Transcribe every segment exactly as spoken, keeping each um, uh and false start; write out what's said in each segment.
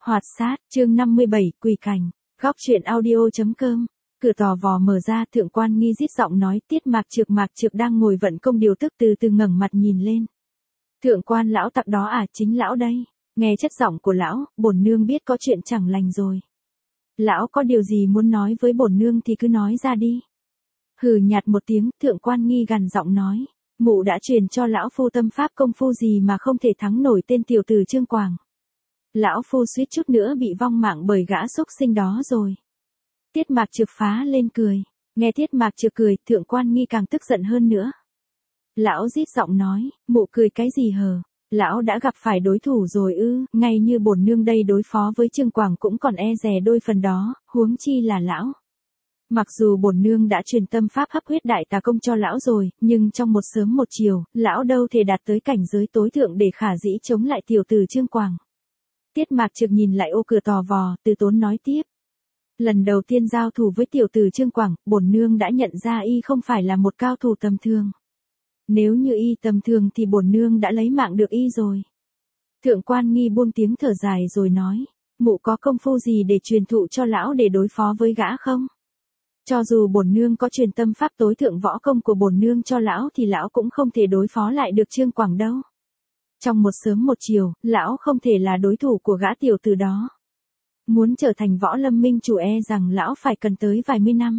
Hoạt sát, chương năm mươi bảy, quỳ cảnh, góc truyện audio.com. Cửa tò vò mở ra, Thượng Quan Nghi rít giọng nói, Tiết Mạc Trược Mạc Trược đang ngồi vận công điều tức từ từ ngẩng mặt nhìn lên. Thượng quan lão tặc đó à, chính lão đây. Nghe chất giọng của lão, bổn nương biết có chuyện chẳng lành rồi. Lão có điều gì muốn nói với bổn nương thì cứ nói ra đi. Hừ nhạt một tiếng, Thượng Quan Nghi gằn giọng nói, mụ đã truyền cho lão phu tâm pháp công phu gì mà không thể thắng nổi tên tiểu tử Trương Quảng. Lão phu suýt chút nữa bị vong mạng bởi gã xúc sinh đó rồi. Tiết Mạc Trược phá lên cười. Nghe Tiết Mạc Trược cười, Thượng Quan Nghi càng tức giận hơn nữa. Lão rít giọng nói, mụ cười cái gì hờ? Lão đã gặp phải đối thủ rồi ư? Ngay như bổn nương đây đối phó với Trương Quảng cũng còn e dè đôi phần đó, huống chi là lão. Mặc dù bổn nương đã truyền tâm pháp hấp huyết đại tà công cho lão rồi, nhưng trong một sớm một chiều, lão đâu thể đạt tới cảnh giới tối thượng để khả dĩ chống lại tiểu tử Trương Quảng. Tiết Mạc Trược nhìn lại ô cửa tò vò, từ tốn nói tiếp. Lần đầu tiên giao thủ với tiểu tử Trương Quảng, bổn nương đã nhận ra y không phải là một cao thủ tầm thường. Nếu như y tầm thường thì bổn nương đã lấy mạng được y rồi. Thượng Quan Nghi buông tiếng thở dài rồi nói, mụ có công phu gì để truyền thụ cho lão để đối phó với gã không? Cho dù bổn nương có truyền tâm pháp tối thượng võ công của bổn nương cho lão thì lão cũng không thể đối phó lại được Trương Quảng đâu. Trong một sớm một chiều, lão không thể là đối thủ của gã tiểu tử đó. Muốn trở thành võ lâm minh chủ e rằng lão phải cần tới vài mươi năm.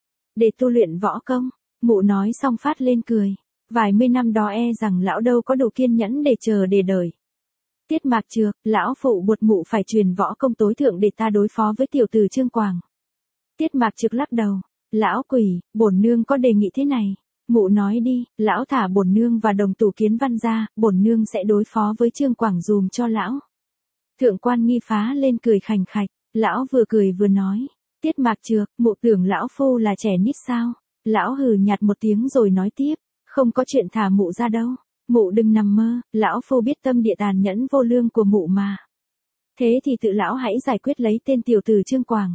Để tu luyện võ công, mụ nói xong phát lên cười. Vài mươi năm đó e rằng lão đâu có đủ kiên nhẫn để chờ để đợi. Tiết Mạc Trược, lão phụ buộc mụ phải truyền võ công tối thượng để ta đối phó với tiểu tử Trương Quảng. Tiết Mạc Trược lắc đầu, lão quỷ, bổn nương có đề nghị thế này. Mụ nói đi, lão thả bổn nương và đồng tử Kiến Văn ra, bổn nương sẽ đối phó với Trương Quảng dùm cho lão. Thượng Quan Nghi phá lên cười khành khạch, lão vừa cười vừa nói, Tiết Mạc Trược, mụ tưởng lão phu là trẻ nít sao? Lão hừ nhạt một tiếng rồi nói tiếp, không có chuyện thả mụ ra đâu, mụ đừng nằm mơ, lão phu biết tâm địa tàn nhẫn vô lương của mụ mà. Thế thì tự lão hãy giải quyết lấy tên tiểu tử Trương Quảng.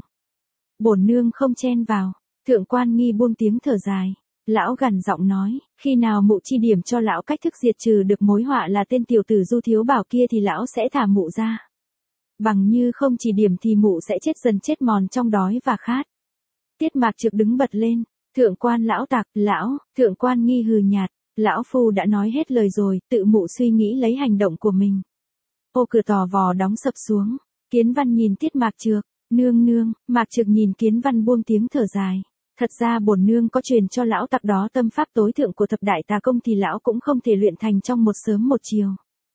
Bổn nương không chen vào. Thượng Quan Nghi buông tiếng thở dài. Lão gằn giọng nói, khi nào mụ chi điểm cho lão cách thức diệt trừ được mối họa là tên tiểu tử Du Thiếu Bảo kia thì lão sẽ thả mụ ra. Bằng như không chỉ điểm thì mụ sẽ chết dần chết mòn trong đói và khát. Tiết Mạc Trược đứng bật lên, Thượng Quan lão tặc, lão, Thượng Quan Nghi hừ nhạt, lão phu đã nói hết lời rồi, tự mụ suy nghĩ lấy hành động của mình. Ô cửa tò vò đóng sập xuống, Kiến Văn nhìn Tiết Mạc Trược, nương nương, Mạc Trược nhìn Kiến Văn buông tiếng thở dài. Thật ra bổn nương có truyền cho lão tặc đó tâm pháp tối thượng của thập đại tà công thì lão cũng không thể luyện thành trong một sớm một chiều.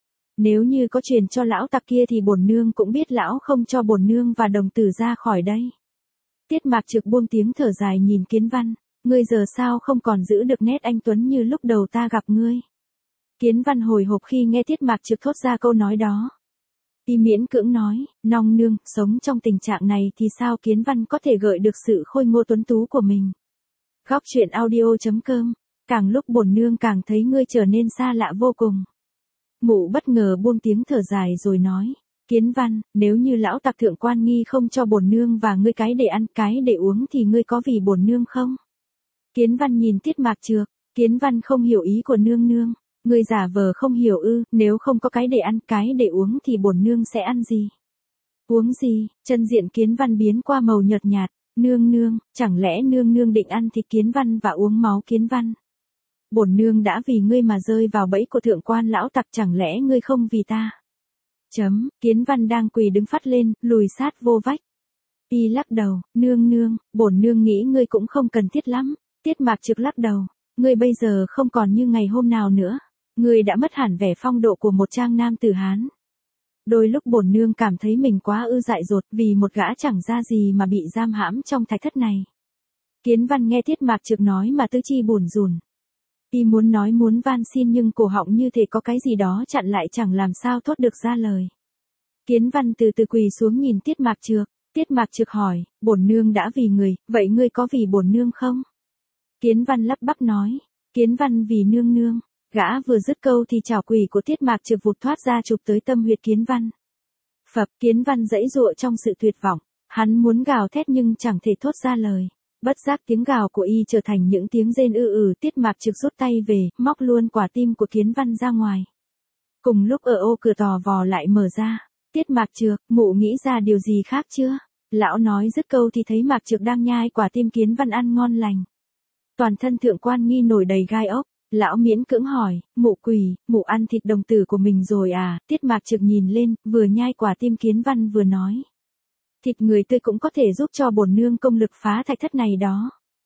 Nếu như có truyền cho lão tặc kia thì bổn nương cũng biết lão không cho bổn nương và đồng tử ra khỏi đây. Tiết Mạc Trược buông tiếng thở dài nhìn Kiến Văn, ngươi giờ sao không còn giữ được nét anh tuấn như lúc đầu ta gặp ngươi. Kiến Văn hồi hộp khi nghe Tiết Mạc Trược thốt ra câu nói đó. Y miễn cưỡng nói, nong nương, sống trong tình trạng này thì sao Kiến Văn có thể gợi được sự khôi ngô tuấn tú của mình. Góc truyện audio.com, càng lúc bổn nương càng thấy ngươi trở nên xa lạ vô cùng. Mụ bất ngờ buông tiếng thở dài rồi nói, Kiến Văn, nếu như lão tặc Thượng Quan Nghi không cho bổn nương và ngươi cái để ăn, cái để uống thì ngươi có vì bổn nương không? Kiến Văn nhìn Tiết Mạc Trược, Kiến Văn không hiểu ý của nương nương. Ngươi giả vờ không hiểu ư, nếu không có cái để ăn, cái để uống thì bổn nương sẽ ăn gì? Uống gì? Chân diện Kiến Văn biến qua màu nhợt nhạt, nương nương, chẳng lẽ nương nương định ăn thịt Kiến Văn và uống máu Kiến Văn? Bổn nương đã vì ngươi mà rơi vào bẫy của Thượng Quan lão tặc, chẳng lẽ ngươi không vì ta? Chấm, Kiến Văn đang quỳ đứng phát lên, lùi sát vô vách. Y lắc đầu, nương nương, bổn nương nghĩ ngươi cũng không cần thiết lắm. Tiết Mạc Trược lắc đầu, ngươi bây giờ không còn như ngày hôm nào nữa. Ngươi đã mất hẳn vẻ phong độ của một trang nam tử Hán. Đôi lúc bổn nương cảm thấy mình quá ư dại dột vì một gã chẳng ra gì mà bị giam hãm trong thạch thất này. Kiến Văn nghe Tiết Mạc Trược nói mà tư chi bủn rủn. Y muốn nói muốn van xin nhưng cổ họng như thể có cái gì đó chặn lại chẳng làm sao thốt được ra lời. Kiến Văn từ từ quỳ xuống nhìn Tiết Mạc Trược. Tiết Mạc Trược hỏi, bổn nương đã vì người, vậy ngươi có vì bổn nương không? Kiến Văn lắp bắp nói, Kiến Văn vì nương nương. Gã vừa dứt câu thì chảo quỷ của Tiết Mạc Trược vụt thoát ra chụp tới tâm huyệt Kiến Văn. Phập, Kiến Văn giãy giụa trong sự tuyệt vọng, hắn muốn gào thét nhưng chẳng thể thốt ra lời. Bất giác tiếng gào của y trở thành những tiếng rên ư ử. Tiết Mạc Trược rút tay về, móc luôn quả tim của Kiến Văn ra ngoài. Cùng lúc ở ô cửa tò vò lại mở ra, Tiết Mạc Trược, mụ nghĩ ra điều gì khác chưa? Lão nói dứt câu thì thấy Mạc Trược đang nhai quả tim kiến văn ăn ngon lành. Toàn thân Thượng Quan Nghi nổi đầy gai ốc, lão miễn cưỡng hỏi, mụ quỷ, mụ ăn thịt đồng tử của mình rồi à? Tiết Mạc Trược nhìn lên, vừa nhai quả tim kiến văn vừa nói. Thịt người tươi cũng có thể giúp cho bổn nương công lực phá thạch thất này đó.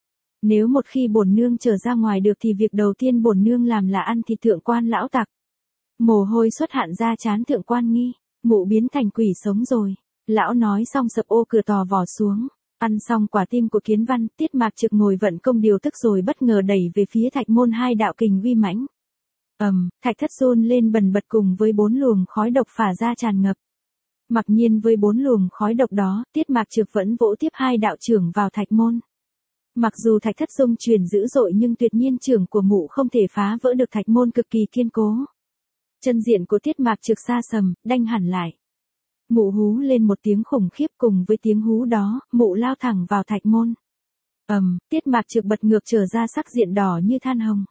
Nếu một khi bổn nương trở ra ngoài được thì việc đầu tiên bổn nương làm là ăn thịt Thượng Quan lão tặc. Mồ hôi xuất hạn ra trán Thượng Quan Nghi, mụ biến thành quỷ sống rồi. Lão nói xong sập ô cửa tò vò xuống. Ăn xong quả tim của kiến văn, Tiết Mạc Trực ngồi vận công điều tức rồi bất ngờ đẩy về phía thạch môn hai đạo kình uy mãnh. ầm, um, thạch thất run lên bần bật cùng với bốn luồng khói độc phả ra tràn ngập. Mặc nhiên với bốn luồng khói độc đó, Tiết Mạc Trực vẫn vỗ tiếp hai đạo trưởng vào thạch môn. Mặc dù thạch thất rung chuyển dữ dội nhưng tuyệt nhiên trưởng của mụ không thể phá vỡ được thạch môn cực kỳ kiên cố. Chân diện của Tiết Mạc Trực xa sầm, đanh hẳn lại. Mụ hú lên một tiếng khủng khiếp, cùng với tiếng hú đó, mụ lao thẳng vào thạch môn. ầm, um, Tiết Mạc Trực bật ngược trở ra sắc diện đỏ như than hồng.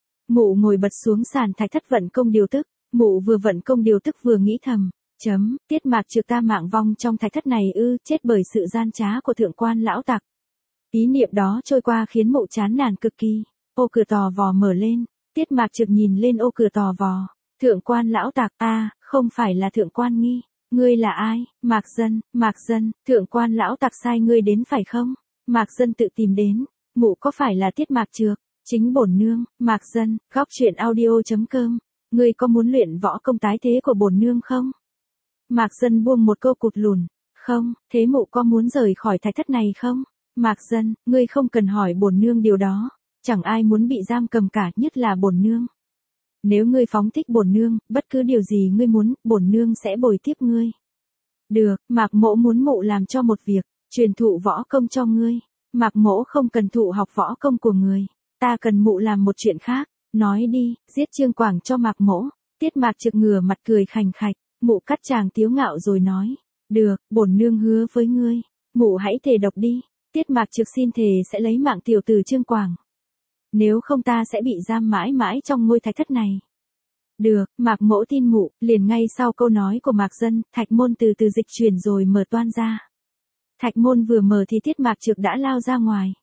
Mụ ngồi bật xuống sàn thạch thất vận công điều tức, mụ vừa vận công điều tức vừa nghĩ thầm, chấm, Tiết Mạc Trực ta mạng vong trong thạch thất này ư, chết bởi sự gian trá của Thượng Quan lão tặc. Ý niệm đó trôi qua khiến mụ chán nản cực kỳ. Ô cửa tò vò mở lên, Tiết Mạc Trực nhìn lên ô cửa tò vò. Thượng Quan lão tặc, a, à, không phải là Thượng Quan Nghi. Ngươi là ai? Mạc Dân, Mạc Dân, Thượng Quan lão tặc sai ngươi đến phải không? Mạc Dân tự tìm đến. Mụ có phải là Tiết Mạc Trược? Chính bổn nương. Mạc Dân, góc truyện audio chấm com. Ngươi có muốn luyện võ công tái thế của bổn nương không? Mạc Dân buông một câu cụt lùn. Không, thế mụ có muốn rời khỏi thạch thất này không? Mạc Dân, ngươi không cần hỏi bổn nương điều đó. Chẳng ai muốn bị giam cầm cả, nhất là bổn nương. Nếu ngươi phóng thích bổn nương, bất cứ điều gì ngươi muốn, bổn nương sẽ bồi tiếp ngươi. Được, Mạc Mỗ muốn mụ làm cho một việc, truyền thụ võ công cho ngươi. Mạc Mỗ không cần thụ học võ công của người, ta cần mụ làm một chuyện khác. Nói đi, giết Trương Quảng cho Mạc Mỗ. Tiết Mạc Trực ngửa mặt cười khành khạch, mụ cắt chàng tiếu ngạo rồi nói. Được, bổn nương hứa với ngươi, mụ hãy thề độc đi. Tiết Mạc Trực xin thề sẽ lấy mạng tiểu tử Trương Quảng. Nếu không ta sẽ bị giam mãi mãi trong ngôi thạch thất này. Được, Mạc Mỗ tin mụ. Liền ngay sau câu nói của Mạc Dân, thạch môn từ từ dịch chuyển rồi mở toan ra. Thạch môn vừa mở thì Tiết Mạc Trực đã lao ra ngoài.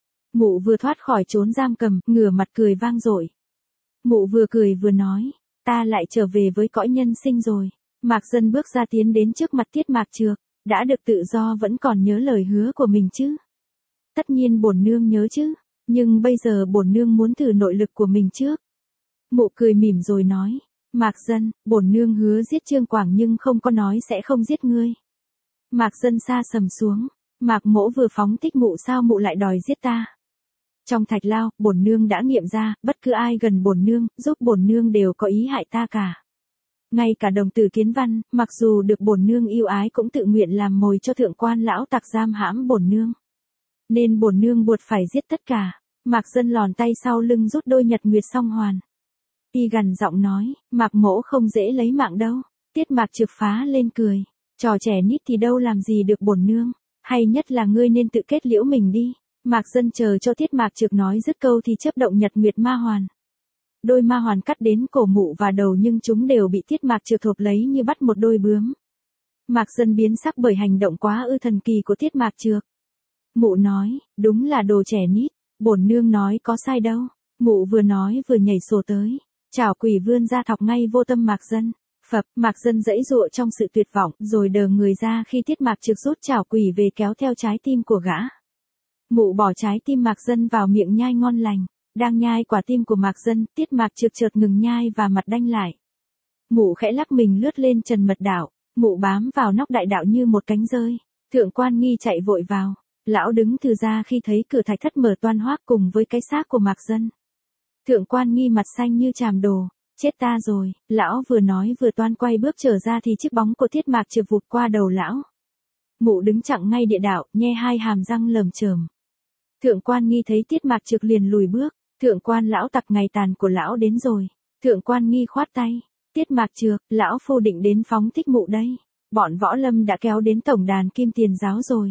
Mụ vừa thoát khỏi trốn giam cầm, ngửa mặt cười vang dội. Mụ vừa cười vừa nói, ta lại trở về với cõi nhân sinh rồi. Mạc Dân bước ra tiến đến trước mặt Tiết Mạc Trực, đã được tự do vẫn còn nhớ lời hứa của mình chứ? Tất nhiên bổn nương nhớ chứ. Nhưng bây giờ bổn nương muốn thử nội lực của mình trước. Mụ cười mỉm rồi nói, Mạc Dân, bổn nương hứa giết Trương Quảng nhưng không có nói sẽ không giết ngươi. Mạc Dân sa sầm xuống, Mạc Mỗ vừa phóng thích mụ sao mụ lại đòi giết ta? Trong thạch lao, bổn nương đã nghiệm ra, bất cứ ai gần bổn nương, giúp bổn nương đều có ý hại ta cả. Ngay cả đồng tử Kiến Văn, mặc dù được bổn nương yêu ái cũng tự nguyện làm mồi cho Thượng Quan lão tặc giam hãm bổn nương. Nên bổn nương buộc phải giết tất cả. Mạc Dân lòn tay sau lưng rút đôi nhật nguyệt song hoàn. Y gằn giọng nói, Mạc Mỗ không dễ lấy mạng đâu. Tiết Mạc Trực phá lên cười. Trò trẻ nít thì đâu làm gì được bổn nương. Hay nhất là ngươi nên tự kết liễu mình đi. Mạc Dân chờ cho Tiết Mạc Trực nói dứt câu thì chớp động nhật nguyệt ma hoàn. Đôi ma hoàn cắt đến cổ mụ và đầu nhưng chúng đều bị Tiết Mạc Trực thộp lấy như bắt một đôi bướm. Mạc Dân biến sắc bởi hành động quá ư thần kỳ của Tiết Mạc Trực. Mụ nói, đúng là đồ trẻ nít, bổn nương nói có sai đâu. Mụ vừa nói vừa nhảy sổ tới, chảo quỷ vươn ra thọc ngay vô tâm Mạc Dân. Phập, Mạc Dân giãy giụa trong sự tuyệt vọng, rồi đờ người ra khi Tiết Mạc Trực rút chảo quỷ về kéo theo trái tim của gã. Mụ bỏ trái tim Mạc Dân vào miệng nhai ngon lành, đang nhai quả tim của Mạc Dân, Tiết Mạc Trực chợt ngừng nhai và mặt đanh lại. Mụ khẽ lắc mình lướt lên trần mật đạo, mụ bám vào nóc đại đạo như một cánh rơi. Thượng Quan Nghi chạy vội vào. Lão đứng từ ra khi thấy cửa thạch thất mở toan hoác cùng với cái xác của Mạc Dân. Thượng Quan Nghi mặt xanh như chàm đồ, chết ta rồi, lão vừa nói vừa toan quay bước trở ra thì chiếc bóng của Tiết Mạc Trực vụt qua đầu lão. Mụ đứng chặn ngay địa đạo, nhe hai hàm răng lởm chởm. Thượng Quan Nghi thấy Tiết Mạc Trực liền lùi bước, Thượng Quan lão tặc ngày tàn của lão đến rồi. Thượng Quan Nghi khoát tay, Tiết Mạc Trực, lão phu định đến phóng thích mụ đây. Bọn võ lâm đã kéo đến tổng đàn Kim Tiền giáo rồi.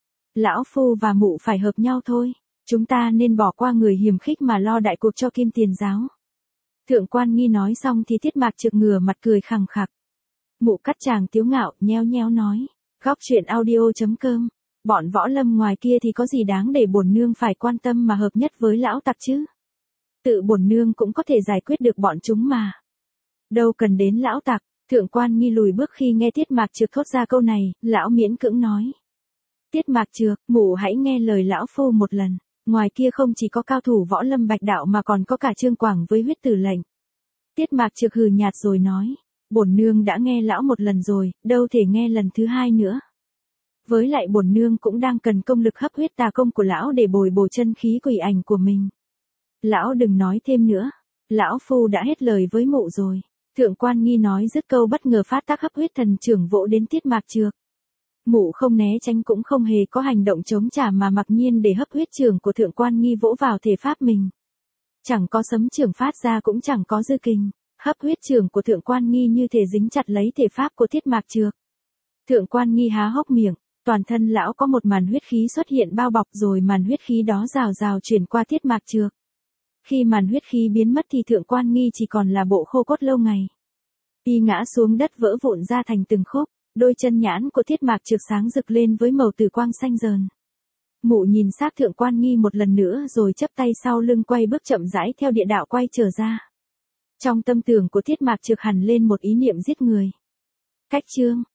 Lão phu và mụ phải hợp nhau thôi, chúng ta nên bỏ qua người hiềm khích mà lo đại cuộc cho Kim Tiền giáo. Thượng Quan Nghi nói xong thì Tiết Mạc Trực ngửa mặt cười khằng khặc. Mụ cắt chàng tiếu ngạo, nheo nheo nói. Góc truyện audio chấm com. Bọn võ lâm ngoài kia thì có gì đáng để bổn nương phải quan tâm mà hợp nhất với lão tặc chứ? Tự bổn nương cũng có thể giải quyết được bọn chúng mà. Đâu cần đến lão tặc. Thượng quan nghi lùi bước khi nghe Tiết Mạc Trược thốt ra câu này, lão miễn cưỡng nói. Tiết Mạc Trược, mụ hãy nghe lời lão phu một lần. Ngoài kia không chỉ có cao thủ võ lâm bạch đạo mà còn có cả Trương Quảng với huyết tử lệnh. Tiết Mạc Trược hừ nhạt rồi nói. Bổn nương đã nghe lão một lần rồi, đâu thể nghe lần thứ hai nữa. Với lại bổn nương cũng đang cần công lực hấp huyết tà công của lão để bồi bổ chân khí quỷ ảnh của mình. Lão đừng nói thêm nữa. Lão phu đã hết lời với mụ rồi. Thượng quan nghi nói dứt câu bất ngờ phát tác hấp huyết thần trưởng vỗ đến Tiết Mạc Trược. Mụ không né tránh cũng không hề có hành động chống trả mà mặc nhiên để hấp huyết trưởng của thượng quan nghi vỗ vào thể pháp mình. Chẳng có sấm trưởng phát ra cũng chẳng có dư kình. Hấp huyết trưởng của thượng quan nghi như thể dính chặt lấy thể pháp của Tiết Mạc Trược. Thượng quan nghi há hốc miệng, toàn thân lão có một màn huyết khí xuất hiện bao bọc rồi màn huyết khí đó rào rào chuyển qua Tiết Mạc Trược. Khi màn huyết khí biến mất thì thượng quan nghi chỉ còn là bộ khô cốt lâu ngày. Y ngã xuống đất vỡ vụn ra thành từng khúc, đôi chân nhãn của Tiết Mạc Trược sáng rực lên với màu tử quang xanh rờn. Mụ nhìn xác thượng quan nghi một lần nữa rồi chắp tay sau lưng quay bước chậm rãi theo địa đạo quay trở ra. Trong tâm tưởng của Tiết Mạc Trược hằn lên một ý niệm giết người. Cách chương